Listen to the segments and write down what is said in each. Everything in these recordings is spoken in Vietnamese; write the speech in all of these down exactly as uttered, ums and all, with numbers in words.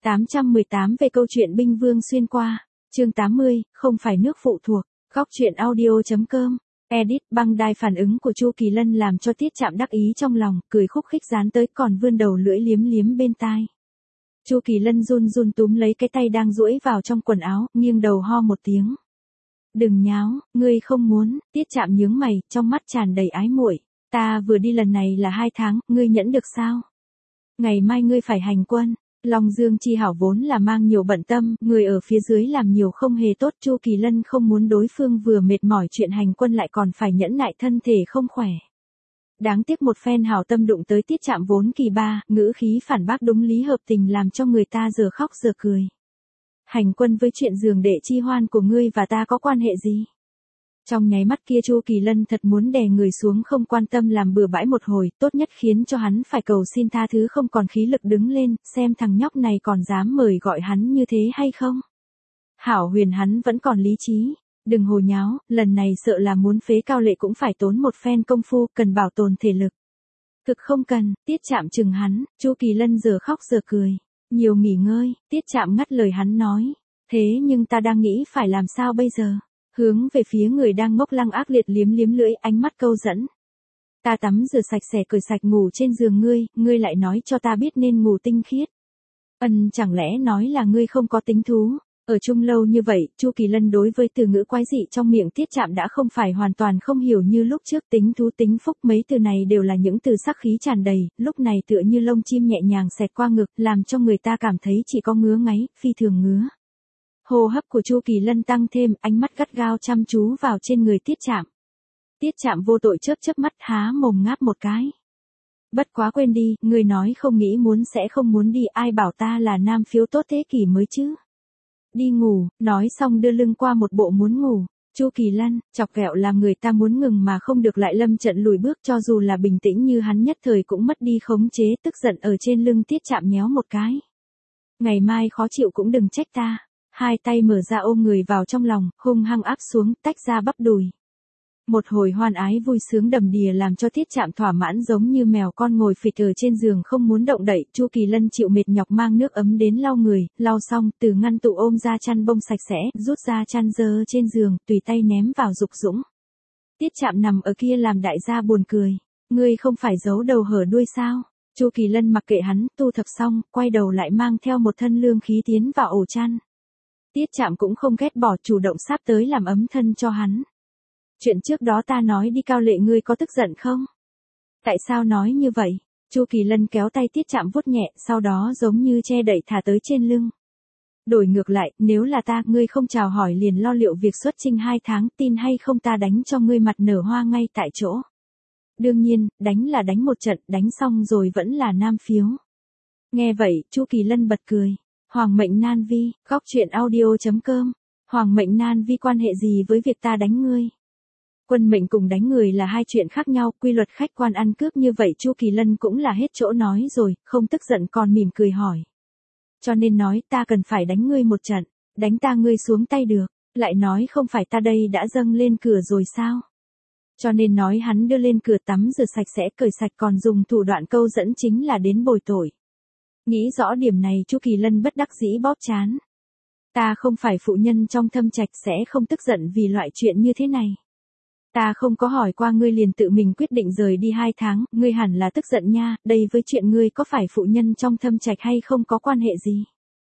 tám trăm mười tám về câu chuyện binh vương xuyên qua, chương tám mươi, không phải nước phụ thuộc, góc truyện audio chấm com. Edit băng đai phản ứng của Chu Kỳ Lân làm cho Tiết Trạm đắc ý trong lòng, cười khúc khích dán tới còn vươn đầu lưỡi liếm liếm bên tai. Chu Kỳ Lân run run túm lấy cái tay đang duỗi vào trong quần áo, nghiêng đầu ho một tiếng. Đừng nháo, ngươi không muốn, Tiết Trạm nhướng mày, trong mắt tràn đầy ái muội. Ta vừa đi lần này là hai tháng, ngươi nhẫn được sao? Ngày mai ngươi phải hành quân. Long Dương Chi Hảo vốn là mang nhiều bận tâm, người ở phía dưới làm nhiều không hề tốt. Chu Kỳ Lân không muốn đối phương vừa mệt mỏi chuyện hành quân lại còn phải nhẫn nại thân thể không khỏe. Đáng tiếc một phen hảo tâm đụng tới Tiết Trạm vốn kỳ ba, ngữ khí phản bác đúng lý hợp tình làm cho người ta giờ khóc giờ cười. Hành quân với chuyện giường đệ chi hoan của ngươi và ta có quan hệ gì? Trong nháy mắt kia Chu Kỳ Lân thật muốn đè người xuống không quan tâm làm bừa bãi một hồi, tốt nhất khiến cho hắn phải cầu xin tha thứ không còn khí lực đứng lên, xem thằng nhóc này còn dám mời gọi hắn như thế hay không. Hảo Huyền hắn vẫn còn lý trí, đừng hồ nháo, lần này sợ là muốn phế Cao Lệ cũng phải tốn một phen công phu, cần bảo tồn thể lực. Thực không cần, Tiết Trạm chừng hắn, Chu Kỳ Lân giờ khóc giờ cười, nhiều nghỉ ngơi, Tiết Trạm ngắt lời hắn nói, thế nhưng ta đang nghĩ phải làm sao bây giờ. Hướng về phía người đang ngốc lăng ác liệt liếm liếm lưỡi, ánh mắt câu dẫn. Ta tắm rửa sạch sẽ cởi sạch ngủ trên giường ngươi, ngươi lại nói cho ta biết nên ngủ tinh khiết. Ân chẳng lẽ nói là ngươi không có tính thú? Ở chung lâu như vậy, Chu Kỳ Lân đối với từ ngữ quái dị trong miệng Tiết Trạm đã không phải hoàn toàn không hiểu như lúc trước. Tính thú tính phúc mấy từ này đều là những từ sắc khí tràn đầy, lúc này tựa như lông chim nhẹ nhàng xẹt qua ngực, làm cho người ta cảm thấy chỉ có ngứa ngáy, phi thường ngứa. Hô hấp của Chu Kỳ Lân tăng thêm, ánh mắt gắt gao chăm chú vào trên người Tiết Trạm. Tiết Trạm vô tội chớp chớp mắt, há mồm ngáp một cái. Bất quá quên đi, người nói không nghĩ muốn sẽ không muốn đi, ai bảo ta là nam phiếu tốt thế kỷ mới chứ. Đi ngủ, nói xong đưa lưng qua một bộ muốn ngủ. Chu Kỳ Lân, chọc ghẹo làm người ta muốn ngừng mà không được lại lâm trận lùi bước, cho dù là bình tĩnh như hắn nhất thời cũng mất đi khống chế, tức giận ở trên lưng Tiết Trạm nhéo một cái. Ngày mai khó chịu cũng đừng trách ta. Hai tay mở ra ôm người vào trong lòng, hung hăng áp xuống, tách ra bắp đùi. Một hồi hoan ái vui sướng đầm đìa làm cho Tiết Trạm thỏa mãn giống như mèo con ngồi phịch ở trên giường không muốn động đậy. Chu Kỳ Lân chịu mệt nhọc mang nước ấm đến lau người, lau xong, từ ngăn tủ ôm ra chăn bông sạch sẽ, rút ra chăn dơ trên giường, tùy tay ném vào Dục Dũng. Tiết Trạm nằm ở kia làm đại gia buồn cười. Ngươi không phải giấu đầu hở đuôi sao? Chu Kỳ Lân mặc kệ hắn, tu thập xong, quay đầu lại mang theo một thân lương khí tiến vào ổ chăn. Tiết Trạm cũng không ghét bỏ, chủ động sáp tới làm ấm thân cho hắn. Chuyện trước đó ta nói đi Cao Lệ ngươi có tức giận không? Tại sao nói như vậy? Chu Kỳ Lân kéo tay Tiết Trạm vuốt nhẹ, sau đó giống như che đậy thả tới trên lưng. Đổi ngược lại, nếu là ta, ngươi không chào hỏi liền lo liệu việc xuất chinh hai tháng, tin hay không ta đánh cho ngươi mặt nở hoa ngay tại chỗ. Đương nhiên, đánh là đánh một trận, đánh xong rồi vẫn là nam phiếu. Nghe vậy, Chu Kỳ Lân bật cười. Hoàng mệnh nan vi, góc truyện audio chấm com. Hoàng mệnh nan vi quan hệ gì với việc ta đánh ngươi? Quân mệnh cùng đánh người là hai chuyện khác nhau, quy luật khách quan ăn cướp như vậy Chu Kỳ Lân cũng là hết chỗ nói rồi, không tức giận còn mỉm cười hỏi. Cho nên nói ta cần phải đánh ngươi một trận, đánh ta ngươi xuống tay được, lại nói không phải ta đây đã dâng lên cửa rồi sao? Cho nên nói hắn đưa lên cửa tắm rửa sạch sẽ cởi sạch còn dùng thủ đoạn câu dẫn chính là đến bồi tội. Nghĩ rõ điểm này Chu Kỳ Lân bất đắc dĩ bóp trán. Ta không phải phụ nhân trong thâm trạch sẽ không tức giận vì loại chuyện như thế này. Ta không có hỏi qua ngươi liền tự mình quyết định rời đi hai tháng, ngươi hẳn là tức giận nha, đây với chuyện ngươi có phải phụ nhân trong thâm trạch hay không có quan hệ gì.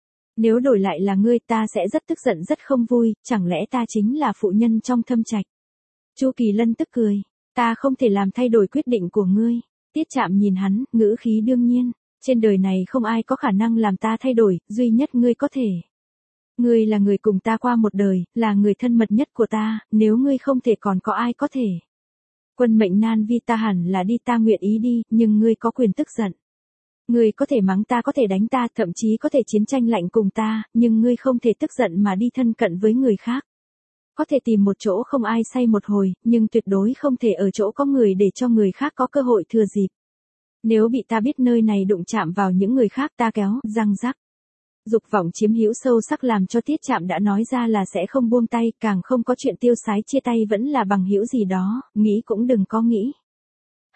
Nếu đổi lại là ngươi ta sẽ rất tức giận rất không vui, chẳng lẽ ta chính là phụ nhân trong thâm trạch. Chu Kỳ Lân tức cười, ta không thể làm thay đổi quyết định của ngươi. Tiết Trạm nhìn hắn, ngữ khí đương nhiên. Trên đời này không ai có khả năng làm ta thay đổi, duy nhất ngươi có thể. Ngươi là người cùng ta qua một đời, là người thân mật nhất của ta, nếu ngươi không thể còn có ai có thể. Quân mệnh nan vi ta hẳn là đi ta nguyện ý đi, nhưng ngươi có quyền tức giận. Ngươi có thể mắng ta có thể đánh ta, thậm chí có thể chiến tranh lạnh cùng ta, nhưng ngươi không thể tức giận mà đi thân cận với người khác. Có thể tìm một chỗ không ai say một hồi, nhưng tuyệt đối không thể ở chỗ có người để cho người khác có cơ hội thừa dịp. Nếu bị ta biết nơi này đụng chạm vào những người khác ta kéo, răng rắc. Dục vọng chiếm hữu sâu sắc làm cho Tiết Trạm đã nói ra là sẽ không buông tay, càng không có chuyện tiêu sái chia tay vẫn là bằng hữu gì đó, nghĩ cũng đừng có nghĩ.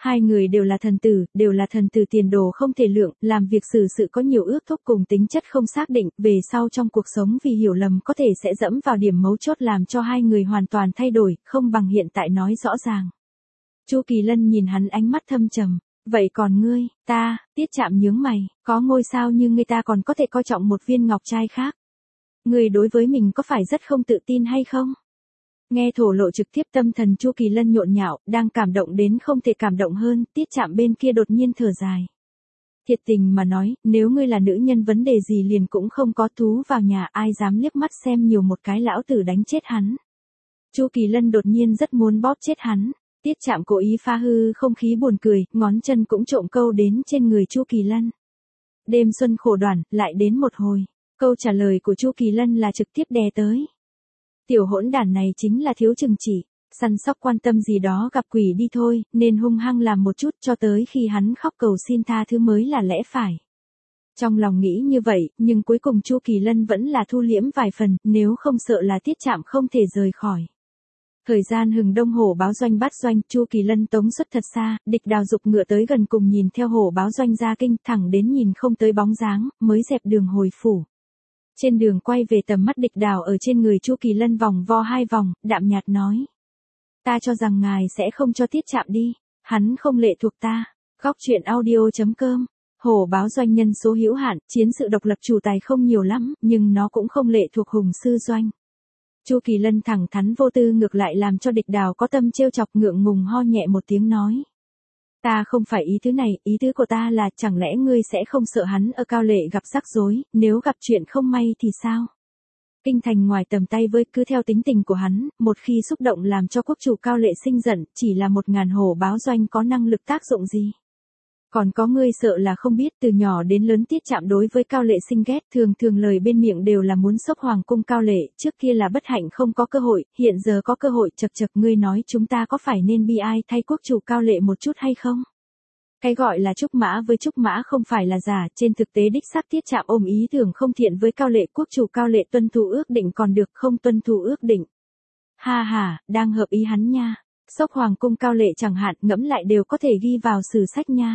Hai người đều là thần tử, đều là thần tử tiền đồ không thể lượng, làm việc xử sự có nhiều ước thúc cùng tính chất không xác định, về sau trong cuộc sống vì hiểu lầm có thể sẽ dẫm vào điểm mấu chốt làm cho hai người hoàn toàn thay đổi, không bằng hiện tại nói rõ ràng. Chu Kỳ Lân nhìn hắn ánh mắt thâm trầm, vậy còn ngươi, ta, Tiết Trạm nhướng mày, có ngôi sao như ngươi ta còn có thể coi trọng một viên ngọc trai khác. Ngươi đối với mình có phải rất không tự tin hay không? Nghe thổ lộ trực tiếp tâm thần Chu Kỳ Lân nhộn nhạo, đang cảm động đến không thể cảm động hơn, Tiết Trạm bên kia đột nhiên thở dài. Thiệt tình mà nói, nếu ngươi là nữ nhân vấn đề gì liền cũng không có, thú vào nhà ai dám liếc mắt xem nhiều một cái lão tử đánh chết hắn. Chu Kỳ Lân đột nhiên rất muốn bóp chết hắn. Tiết Trạm cố ý pha hư không khí buồn cười, ngón chân cũng trộm câu đến trên người Chu Kỳ Lân. Đêm xuân khổ đoản, lại đến một hồi. Câu trả lời của Chu Kỳ Lân là trực tiếp đè tới. Tiểu hỗn đản này chính là thiếu chừng chỉ, săn sóc quan tâm gì đó gặp quỷ đi thôi, nên hung hăng làm một chút cho tới khi hắn khóc cầu xin tha thứ mới là lẽ phải. Trong lòng nghĩ như vậy, nhưng cuối cùng Chu Kỳ Lân vẫn là thu liễm vài phần, nếu không sợ là Tiết Trạm không thể rời khỏi. Thời gian hừng đông hổ báo doanh bắt doanh, Chu Kỳ Lân tống xuất thật xa, Địch Đào dục ngựa tới gần cùng nhìn theo hổ báo doanh ra kinh, thẳng đến nhìn không tới bóng dáng, mới dẹp đường hồi phủ. Trên đường quay về tầm mắt Địch Đào ở trên người Chu Kỳ Lân vòng vo hai vòng, đạm nhạt nói. Ta cho rằng ngài sẽ không cho Tiết Trạm đi, hắn không lệ thuộc ta. Góc truyện audio chấm com. Hổ báo doanh nhân số hữu hạn, chiến sự độc lập chủ tài không nhiều lắm, nhưng nó cũng không lệ thuộc Hùng sư doanh. Chu Kỳ Lân thẳng thắn vô tư ngược lại làm cho Địch Đào có tâm trêu chọc, ngượng ngùng ho nhẹ một tiếng nói. Ta không phải ý tứ này, ý tứ của ta là chẳng lẽ ngươi sẽ không sợ hắn ở Cao Lệ gặp rắc rối, nếu gặp chuyện không may thì sao? Kinh thành ngoài tầm tay với, cứ theo tính tình của hắn, một khi xúc động làm cho quốc chủ Cao Lệ sinh giận, chỉ là một ngàn hổ báo doanh có năng lực tác dụng gì? Còn có ngươi sợ là không biết, từ nhỏ đến lớn Tiết Trạm đối với Cao Lệ sinh ghét, thường thường lời bên miệng đều là muốn xốc hoàng cung Cao Lệ, trước kia là bất hạnh không có cơ hội, hiện giờ có cơ hội, chật chật, ngươi nói chúng ta có phải nên bi ai thay quốc chủ Cao Lệ một chút hay không? Cái gọi là trúc mã với trúc mã không phải là giả, trên thực tế đích xác Tiết Trạm ôm ý tưởng không thiện với Cao Lệ, quốc chủ Cao Lệ tuân thủ ước định còn được, không tuân thủ ước định. Ha ha, đang hợp ý hắn nha. Sốc hoàng cung Cao Lệ chẳng hạn, ngẫm lại đều có thể ghi vào sử sách nha.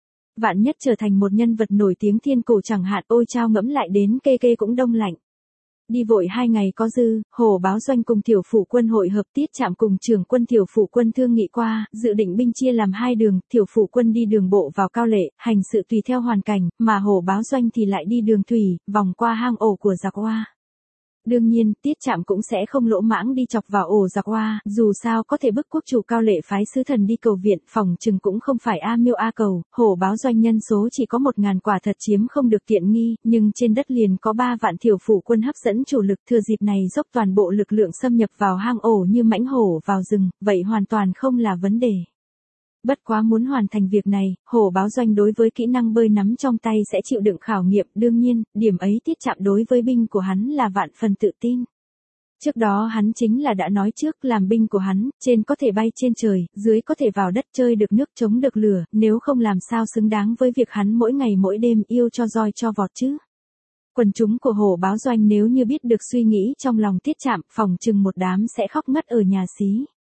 Vạn nhất trở thành một nhân vật nổi tiếng thiên cổ chẳng hạn, ôi chao, ngẫm lại đến kê kê cũng đông lạnh. Đi vội hai ngày có dư, hổ báo doanh cùng tiểu phủ quân hội hợp, Tiết Trạm cùng trưởng quân tiểu phủ quân thương nghị qua, dự định binh chia làm hai đường, tiểu phủ quân đi đường bộ vào Cao Lệ, hành sự tùy theo hoàn cảnh, mà hổ báo doanh thì lại đi đường thủy, vòng qua hang ổ của giặc Hoa. Đương nhiên, Tiết Trạm cũng sẽ không lỗ mãng đi chọc vào ổ giặc Hoa, dù sao có thể bức quốc chủ Cao Lệ phái sứ thần đi cầu viện, phòng chừng cũng không phải a miêu a cầu, hổ báo doanh nhân số chỉ có một ngàn, quả thật chiếm không được tiện nghi, nhưng trên đất liền có ba vạn thiểu phủ quân hấp dẫn chủ lực, thừa dịp này dốc toàn bộ lực lượng xâm nhập vào hang ổ như mãnh hổ vào rừng, vậy hoàn toàn không là vấn đề. Bất quá muốn hoàn thành việc này, hổ báo doanh đối với kỹ năng bơi nắm trong tay sẽ chịu đựng khảo nghiệm, đương nhiên, điểm ấy Tiết Trạm đối với binh của hắn là vạn phần tự tin. Trước đó hắn chính là đã nói trước, làm binh của hắn, trên có thể bay trên trời, dưới có thể vào đất, chơi được nước, chống được lửa, nếu không làm sao xứng đáng với việc hắn mỗi ngày mỗi đêm yêu cho roi cho vọt chứ. Quần chúng của hổ báo doanh nếu như biết được suy nghĩ trong lòng Tiết Trạm, phòng chừng một đám sẽ khóc ngất ở nhà xí.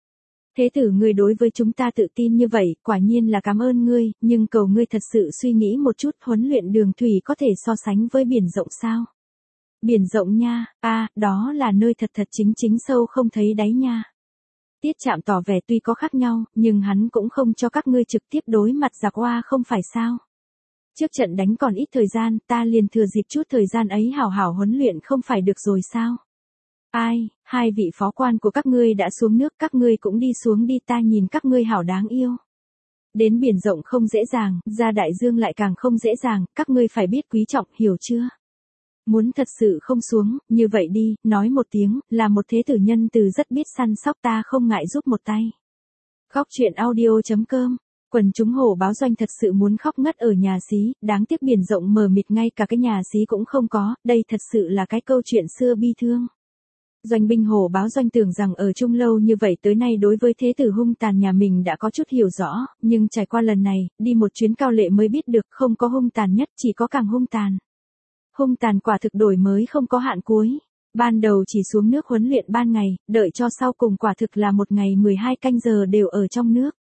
Thế tử ngươi đối với chúng ta tự tin như vậy, quả nhiên là cảm ơn ngươi, nhưng cầu ngươi thật sự suy nghĩ một chút, huấn luyện đường thủy có thể so sánh với biển rộng sao? Biển rộng nha, a, à, đó là nơi thật thật chính chính sâu không thấy đáy nha. Tiết Trạm tỏ vẻ tuy có khác nhau, nhưng hắn cũng không cho các ngươi trực tiếp đối mặt giặc Hoa không phải sao? Trước trận đánh còn ít thời gian, ta liền thừa dịp chút thời gian ấy hảo hảo huấn luyện không phải được rồi sao? Ai, hai vị phó quan của các ngươi đã xuống nước, các ngươi cũng đi xuống đi, ta nhìn các ngươi hảo đáng yêu. Đến biển rộng không dễ dàng, ra đại dương lại càng không dễ dàng, các ngươi phải biết quý trọng, hiểu chưa? Muốn thật sự không xuống, như vậy đi, nói một tiếng, là một thế tử nhân từ rất biết săn sóc, ta không ngại giúp một tay. Góc truyện audio chấm com. Quần chúng hổ báo doanh thật sự muốn khóc ngất ở nhà xí, đáng tiếc biển rộng mờ mịt ngay cả cái nhà xí cũng không có, đây thật sự là cái câu chuyện xưa bi thương. Doanh binh hổ báo doanh tưởng rằng ở chung lâu như vậy tới nay đối với thế tử hung tàn nhà mình đã có chút hiểu rõ, nhưng trải qua lần này, đi một chuyến Cao Lệ mới biết được không có hung tàn nhất, chỉ có càng hung tàn. Hung tàn quả thực đổi mới không có hạn cuối. Ban đầu chỉ xuống nước huấn luyện ban ngày, đợi cho sau cùng quả thực là một ngày mười hai canh giờ đều ở trong nước.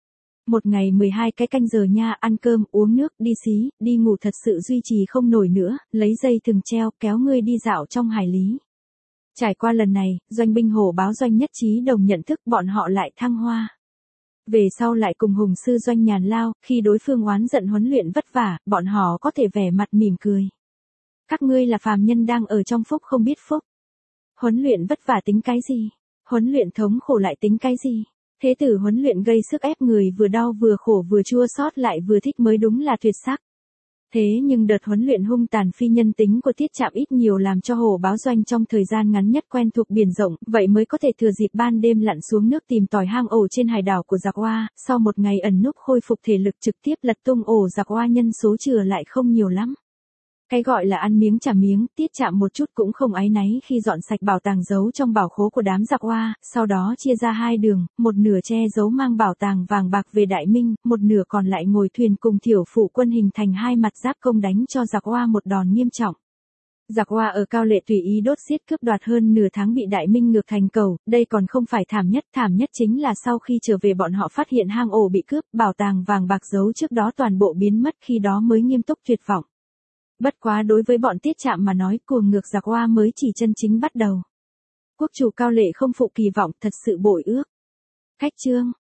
Một ngày mười hai cái canh giờ nha, ăn cơm, uống nước, đi xí, đi ngủ thật sự duy trì không nổi nữa, lấy dây thừng treo, kéo ngươi đi dạo trong hải lý. Trải qua lần này, Doanh binh hổ báo Doanh nhất trí đồng nhận thức, bọn họ lại thăng hoa. Về sau lại cùng Hùng sư Doanh nhàn lao, khi đối phương oán giận huấn luyện vất vả, bọn họ có thể vẻ mặt mỉm cười. Các ngươi là phàm nhân đang ở trong phúc không biết phúc. Huấn luyện vất vả tính cái gì? Huấn luyện thống khổ lại tính cái gì? Thế tử huấn luyện gây sức ép người vừa đau vừa khổ vừa chua xót lại vừa thích mới đúng là tuyệt sắc. Thế nhưng đợt huấn luyện hung tàn phi nhân tính của Tiết Trạm ít nhiều làm cho hổ báo Doanh trong thời gian ngắn nhất quen thuộc biển rộng, vậy mới có thể thừa dịp ban đêm lặn xuống nước tìm tòi hang ổ trên hải đảo của giặc Oa, sau một ngày ẩn núp khôi phục thể lực trực tiếp lật tung ổ giặc Oa, nhân số chừa lại không nhiều lắm. Cái gọi là ăn miếng trả miếng, Tiết Trạm một chút cũng không áy náy khi dọn sạch bảo tàng giấu trong bảo khố của đám giặc Oa, sau đó chia ra hai đường, một nửa che giấu mang bảo tàng vàng bạc về Đại Minh, một nửa còn lại ngồi thuyền cùng Thiểu Phụ quân hình thành hai mặt giáp công đánh cho giặc Oa một đòn nghiêm trọng. Giặc Oa ở Cao Lệ tùy ý đốt giết cướp đoạt hơn nửa tháng bị Đại Minh ngược thành cầu, đây còn không phải thảm nhất, thảm nhất chính là sau khi trở về bọn họ phát hiện hang ổ bị cướp, bảo tàng vàng bạc giấu trước đó toàn bộ biến mất, khi đó mới nghiêm túc tuyệt vọng. Bất quá đối với bọn Tiết Trạm mà nói, cuồng ngược giặc Oa mới chỉ chân chính bắt đầu. Quốc chủ Cao Lệ không phụ kỳ vọng, thật sự bội ước. Khách chương